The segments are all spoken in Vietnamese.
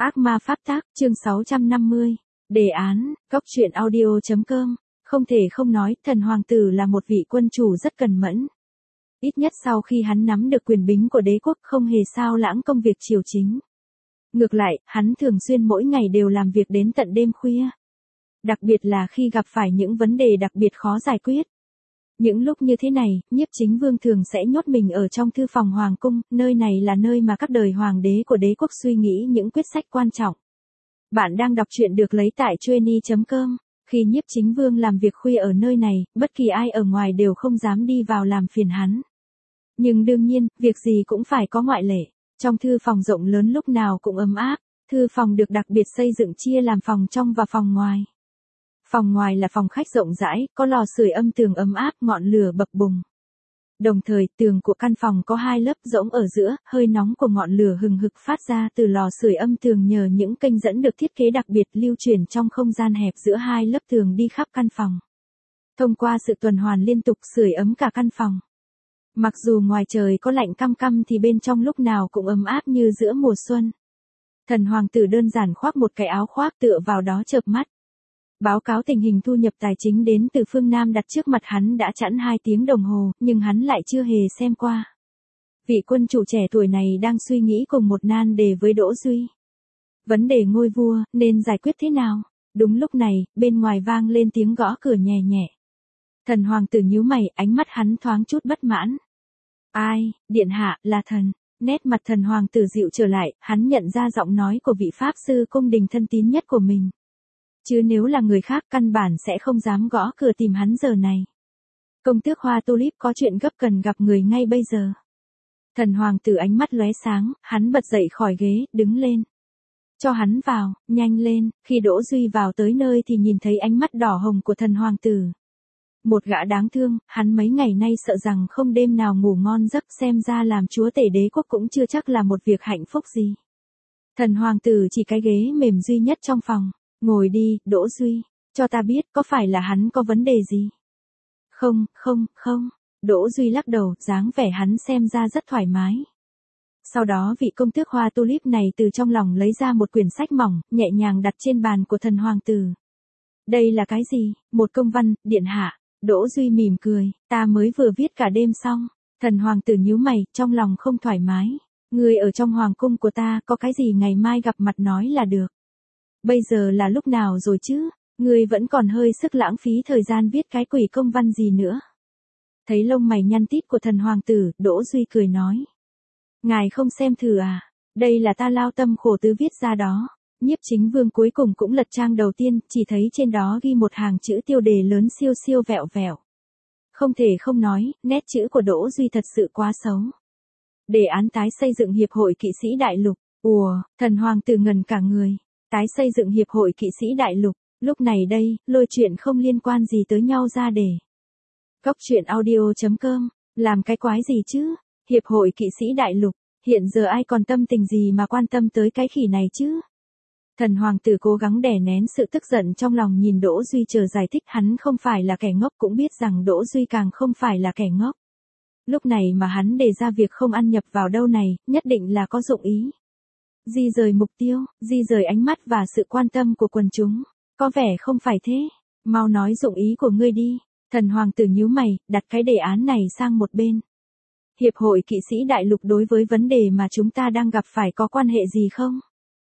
Ác ma pháp tác, chương 650. Đề án, góc truyện audio.com. Không thể không nói, thần hoàng tử là một vị quân chủ rất cần mẫn. Ít nhất sau khi hắn nắm được quyền bính của đế quốc không hề sao lãng công việc triều chính. Ngược lại, hắn thường xuyên mỗi ngày đều làm việc đến tận đêm khuya. Đặc biệt là khi gặp phải những vấn đề đặc biệt khó giải quyết. Những lúc như thế này, Nhiếp Chính Vương thường sẽ nhốt mình ở trong thư phòng hoàng cung, nơi này là nơi mà các đời hoàng đế của đế quốc suy nghĩ những quyết sách quan trọng. Bạn đang đọc truyện được lấy tại Trueni.com. Khi Nhiếp Chính Vương làm việc khuya ở nơi này, bất kỳ ai ở ngoài đều không dám đi vào làm phiền hắn. Nhưng đương nhiên, việc gì cũng phải có ngoại lệ. Trong thư phòng rộng lớn lúc nào cũng ấm áp, thư phòng được đặc biệt xây dựng chia làm phòng trong và phòng ngoài. Phòng ngoài là phòng khách rộng rãi, có lò sưởi âm tường ấm áp, ngọn lửa bập bùng. Đồng thời, tường của căn phòng có hai lớp rỗng ở giữa, hơi nóng của ngọn lửa hừng hực phát ra từ lò sưởi âm tường nhờ những kênh dẫn được thiết kế đặc biệt lưu chuyển trong không gian hẹp giữa hai lớp tường đi khắp căn phòng. Thông qua sự tuần hoàn liên tục sưởi ấm cả căn phòng. Mặc dù ngoài trời có lạnh căm căm thì bên trong lúc nào cũng ấm áp như giữa mùa xuân. Thần hoàng tử đơn giản khoác một cái áo khoác tựa vào đó chợp mắt. Báo cáo tình hình thu nhập tài chính đến từ phương Nam đặt trước mặt hắn đã chẵn 2 tiếng đồng hồ, nhưng hắn lại chưa hề xem qua. Vị quân chủ trẻ tuổi này đang suy nghĩ cùng một nan đề với Đỗ Duy. Vấn đề ngôi vua, nên giải quyết thế nào? Đúng lúc này, bên ngoài vang lên tiếng gõ cửa nhẹ nhẹ. Thần hoàng tử nhíu mày, ánh mắt hắn thoáng chút bất mãn. Ai, điện hạ, là thần. Nét mặt thần hoàng tử dịu trở lại, hắn nhận ra giọng nói của vị pháp sư cung đình thân tín nhất của mình. Chứ nếu là người khác căn bản sẽ không dám gõ cửa tìm hắn giờ này. Công tước Hoa Tulip có chuyện gấp cần gặp người ngay bây giờ. Thần hoàng tử ánh mắt lóe sáng, hắn bật dậy khỏi ghế, đứng lên. Cho hắn vào, nhanh lên, khi Đỗ Duy vào tới nơi thì nhìn thấy ánh mắt đỏ hồng của thần hoàng tử. Một gã đáng thương, hắn mấy ngày nay sợ rằng không đêm nào ngủ ngon giấc, xem ra làm chúa tể đế quốc cũng chưa chắc là một việc hạnh phúc gì. Thần hoàng tử chỉ cái ghế mềm duy nhất trong phòng. Ngồi đi, Đỗ Duy, cho ta biết có phải là hắn có vấn đề gì? Không. Đỗ Duy lắc đầu, dáng vẻ hắn xem ra rất thoải mái. Sau đó vị công tước Hoa Tulip này từ trong lòng lấy ra một quyển sách mỏng, nhẹ nhàng đặt trên bàn của thần hoàng tử. Đây là cái gì? Một công văn, điện hạ. Đỗ Duy mỉm cười, ta mới vừa viết cả đêm xong. Thần hoàng tử nhíu mày, trong lòng không thoải mái. Người ở trong hoàng cung của ta, có cái gì ngày mai gặp mặt nói là được. Bây giờ là lúc nào rồi chứ? Ngươi vẫn còn hơi sức lãng phí thời gian viết cái quỷ công văn gì nữa. Thấy lông mày nhăn tít của thần hoàng tử, Đỗ Duy cười nói. Ngài không xem thử à? Đây là ta lao tâm khổ tứ viết ra đó. Nhiếp Chính Vương cuối cùng cũng lật trang đầu tiên, chỉ thấy trên đó ghi một hàng chữ tiêu đề lớn siêu siêu vẹo vẹo. Không thể không nói, nét chữ của Đỗ Duy thật sự quá xấu. Đề án tái xây dựng hiệp hội kỵ sĩ đại lục. Ùa, thần hoàng tử ngần cả người. Tái xây dựng hiệp hội kỵ sĩ đại lục, lúc này đây, lôi chuyện không liên quan gì tới nhau ra để. Góc truyện audio.com, làm cái quái gì chứ? Hiệp hội kỵ sĩ đại lục, hiện giờ ai còn tâm tình gì mà quan tâm tới cái khỉ này chứ? Thần hoàng tử cố gắng đè nén sự tức giận trong lòng nhìn Đỗ Duy chờ giải thích, hắn không phải là kẻ ngốc cũng biết rằng Đỗ Duy càng không phải là kẻ ngốc. Lúc này mà hắn đề ra việc không ăn nhập vào đâu này, nhất định là có dụng ý. Di rời mục tiêu, di rời ánh mắt và sự quan tâm của quần chúng. Có vẻ không phải thế. Mau nói dụng ý của ngươi đi. Thần hoàng tử nhíu mày, đặt cái đề án này sang một bên. Hiệp hội kỵ sĩ đại lục đối với vấn đề mà chúng ta đang gặp phải có quan hệ gì không?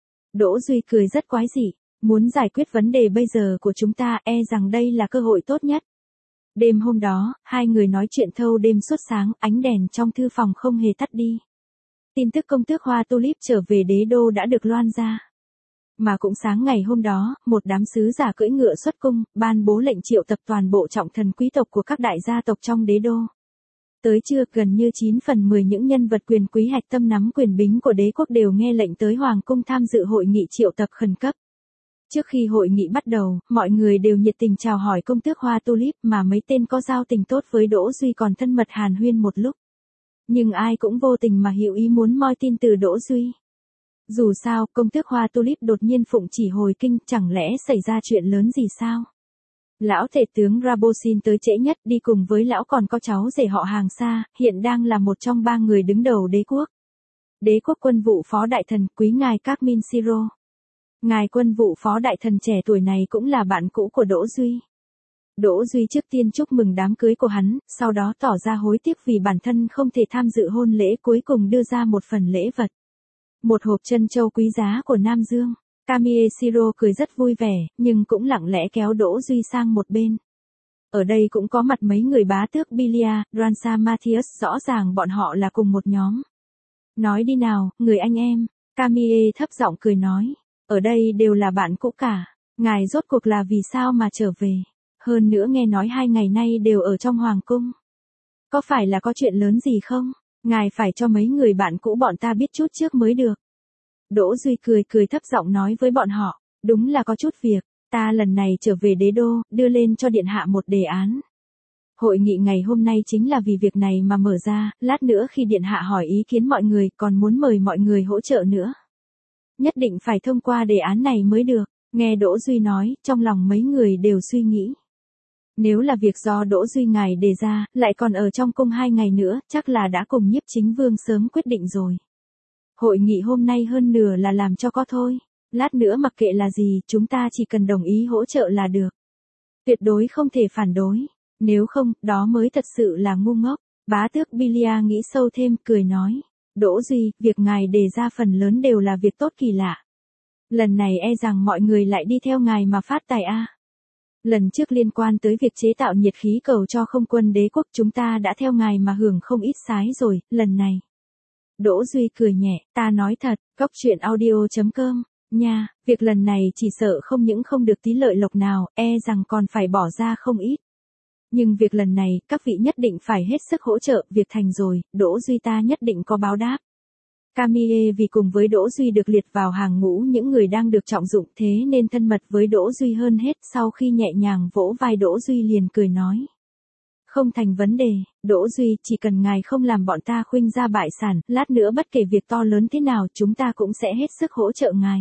Đỗ Duy cười rất quái dị. Muốn giải quyết vấn đề bây giờ của chúng ta, rằng đây là cơ hội tốt nhất. Đêm hôm đó, hai người nói chuyện thâu đêm suốt sáng, ánh đèn trong thư phòng không hề tắt đi. Tin tức công tước Hoa Tulip trở về đế đô đã được loan ra. Mà cũng sáng ngày hôm đó, một đám sứ giả cưỡi ngựa xuất cung, ban bố lệnh triệu tập toàn bộ trọng thần quý tộc của các đại gia tộc trong đế đô. Tới trưa, gần như 9/10 những nhân vật quyền quý hạch tâm nắm quyền bính của đế quốc đều nghe lệnh tới hoàng cung tham dự hội nghị triệu tập khẩn cấp. Trước khi hội nghị bắt đầu, mọi người đều nhiệt tình chào hỏi công tước Hoa Tulip, mà mấy tên có giao tình tốt với Đỗ Duy còn thân mật hàn huyên một lúc. Nhưng ai cũng vô tình mà hiểu ý muốn moi tin từ Đỗ Duy. Dù sao, công tước Hoa Tulip đột nhiên phụng chỉ hồi kinh, chẳng lẽ xảy ra chuyện lớn gì sao? Lão tể tướng Rabosin tới trễ nhất, đi cùng với lão còn có cháu rể họ hàng xa, hiện đang là một trong 3 người đứng đầu đế quốc. Đế quốc quân vụ phó đại thần, quý ngài Carmin Siro. Ngài quân vụ phó đại thần trẻ tuổi này cũng là bạn cũ của Đỗ Duy. Đỗ Duy trước tiên chúc mừng đám cưới của hắn, sau đó tỏ ra hối tiếc vì bản thân không thể tham dự hôn lễ, cuối cùng đưa ra một phần lễ vật. Một hộp trân châu quý giá của Nam Dương. Kamieshiro cười rất vui vẻ, nhưng cũng lặng lẽ kéo Đỗ Duy sang một bên. Ở đây cũng có mặt mấy người bá tước Bilia, Ransa Matthias, rõ ràng bọn họ là cùng một nhóm. Nói đi nào, người anh em, Kamie thấp giọng cười nói. Ở đây đều là bạn cũ cả. Ngài rốt cuộc là vì sao mà trở về? Hơn nữa nghe nói 2 ngày nay đều ở trong hoàng cung. Có phải là có chuyện lớn gì không? Ngài phải cho mấy người bạn cũ bọn ta biết chút trước mới được. Đỗ Duy cười thấp giọng nói với bọn họ. Đúng là có chút việc. Ta lần này trở về đế đô, đưa lên cho điện hạ một đề án. Hội nghị ngày hôm nay chính là vì việc này mà mở ra, lát nữa khi điện hạ hỏi ý kiến mọi người còn muốn mời mọi người hỗ trợ nữa. Nhất định phải thông qua đề án này mới được. Nghe Đỗ Duy nói, trong lòng mấy người đều suy nghĩ. Nếu là việc do Đỗ Duy ngài đề ra, lại còn ở trong cung 2 ngày nữa, chắc là đã cùng Nhiếp Chính Vương sớm quyết định rồi. Hội nghị hôm nay hơn nửa là làm cho có thôi. Lát nữa mặc kệ là gì, chúng ta chỉ cần đồng ý hỗ trợ là được. Tuyệt đối không thể phản đối. Nếu không, đó mới thật sự là ngu ngốc. Bá tước Bilia nghĩ sâu thêm, cười nói. Đỗ Duy, việc ngài đề ra phần lớn đều là việc tốt kỳ lạ. Lần này e rằng mọi người lại đi theo ngài mà phát tài a. Lần trước liên quan tới việc chế tạo nhiệt khí cầu cho không quân đế quốc chúng ta đã theo ngài mà hưởng không ít sái rồi, lần này. Đỗ Duy cười nhẹ, ta nói thật, góc chuyện audio.com, nha, việc lần này chỉ sợ không những không được tí lợi lộc nào, e rằng còn phải bỏ ra không ít. Nhưng việc lần này, các vị nhất định phải hết sức hỗ trợ, việc thành rồi, Đỗ Duy ta nhất định có báo đáp. Kamie vì cùng với Đỗ Duy được liệt vào hàng ngũ những người đang được trọng dụng thế nên thân mật với Đỗ Duy hơn hết, sau khi nhẹ nhàng vỗ vai Đỗ Duy liền cười nói. Không thành vấn đề, Đỗ Duy, chỉ cần ngài không làm bọn ta khuynh ra bại sản, lát nữa bất kể việc to lớn thế nào chúng ta cũng sẽ hết sức hỗ trợ ngài.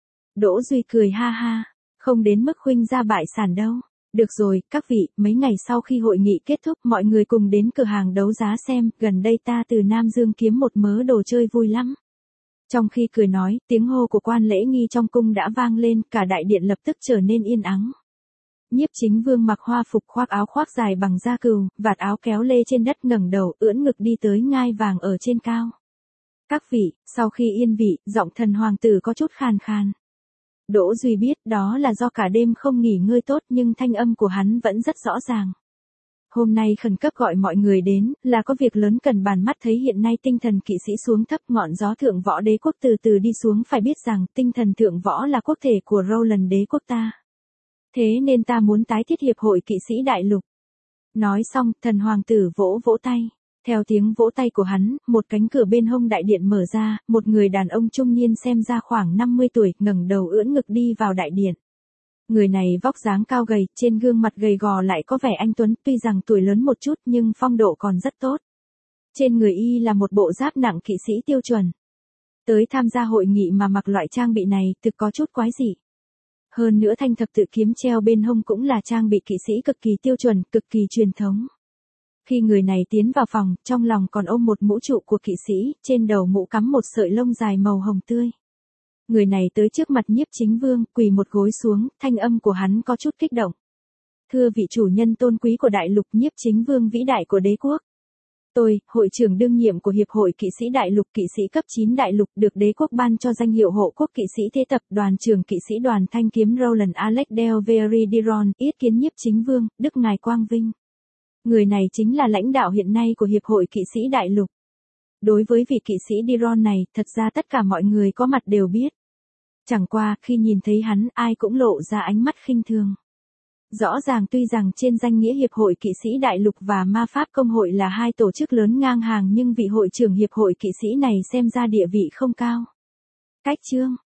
Đỗ Duy cười ha ha, không đến mức khuynh ra bại sản đâu. Được rồi, các vị, mấy ngày sau khi hội nghị kết thúc mọi người cùng đến cửa hàng đấu giá xem, gần đây ta từ Nam Dương kiếm một mớ đồ chơi vui lắm. Trong khi cười nói, tiếng hô của quan lễ nghi trong cung đã vang lên, cả đại điện lập tức trở nên yên ắng. Nhiếp Chính Vương mặc hoa phục khoác áo khoác dài bằng da cừu, vạt áo kéo lê trên đất ngẩng đầu ưỡn ngực đi tới ngai vàng ở trên cao. Các vị, sau khi yên vị, giọng thần hoàng tử có chút khàn khàn. Đỗ Duy biết đó là do cả đêm không nghỉ ngơi tốt nhưng thanh âm của hắn vẫn rất rõ ràng. Hôm nay khẩn cấp gọi mọi người đến, là có việc lớn cần bàn mắt thấy hiện nay tinh thần kỵ sĩ xuống thấp ngọn gió thượng võ đế quốc từ từ đi xuống phải biết rằng tinh thần thượng võ là quốc thể của Roland đế quốc ta. Thế nên ta muốn tái thiết hiệp hội kỵ sĩ đại lục. Nói xong, thần hoàng tử vỗ vỗ tay. Theo tiếng vỗ tay của hắn, một cánh cửa bên hông đại điện mở ra, một người đàn ông trung niên xem ra khoảng 50 tuổi, ngẩng đầu ưỡn ngực đi vào đại điện. Người này vóc dáng cao gầy, trên gương mặt gầy gò lại có vẻ anh tuấn, tuy rằng tuổi lớn một chút nhưng phong độ còn rất tốt. Trên người y là một bộ giáp nặng kỵ sĩ tiêu chuẩn. Tới tham gia hội nghị mà mặc loại trang bị này thực có chút quái dị. Hơn nữa thanh thập tự kiếm treo bên hông cũng là trang bị kỵ sĩ cực kỳ tiêu chuẩn, cực kỳ truyền thống. Khi người này tiến vào phòng, trong lòng còn ôm một mũ trụ của kỵ sĩ, trên đầu mũ cắm một sợi lông dài màu hồng tươi. Người này tới trước mặt Nhiếp Chính Vương, quỳ một gối xuống, thanh âm của hắn có chút kích động. Thưa vị chủ nhân tôn quý của đại lục, Nhiếp Chính Vương vĩ đại của đế quốc. Tôi, hội trưởng đương nhiệm của Hiệp hội Kỵ sĩ Đại lục kỵ sĩ cấp 9 đại lục được đế quốc ban cho danh hiệu hộ quốc kỵ sĩ thế tập đoàn trưởng kỵ sĩ đoàn thanh kiếm Roland Alex Del Veridiron, yết kiến Nhiếp Chính Vương, Đức Ngài Quang Vinh. Người này chính là lãnh đạo hiện nay của Hiệp hội Kỵ sĩ Đại lục. Đối với vị kỵ sĩ Diron này, thật ra tất cả mọi người có mặt đều biết. Chẳng qua, khi nhìn thấy hắn, ai cũng lộ ra ánh mắt khinh thường. Rõ ràng tuy rằng trên danh nghĩa Hiệp hội Kỵ sĩ Đại lục và Ma Pháp Công hội là hai tổ chức lớn ngang hàng nhưng vị hội trưởng Hiệp hội Kỵ sĩ này xem ra địa vị không cao. Cách chương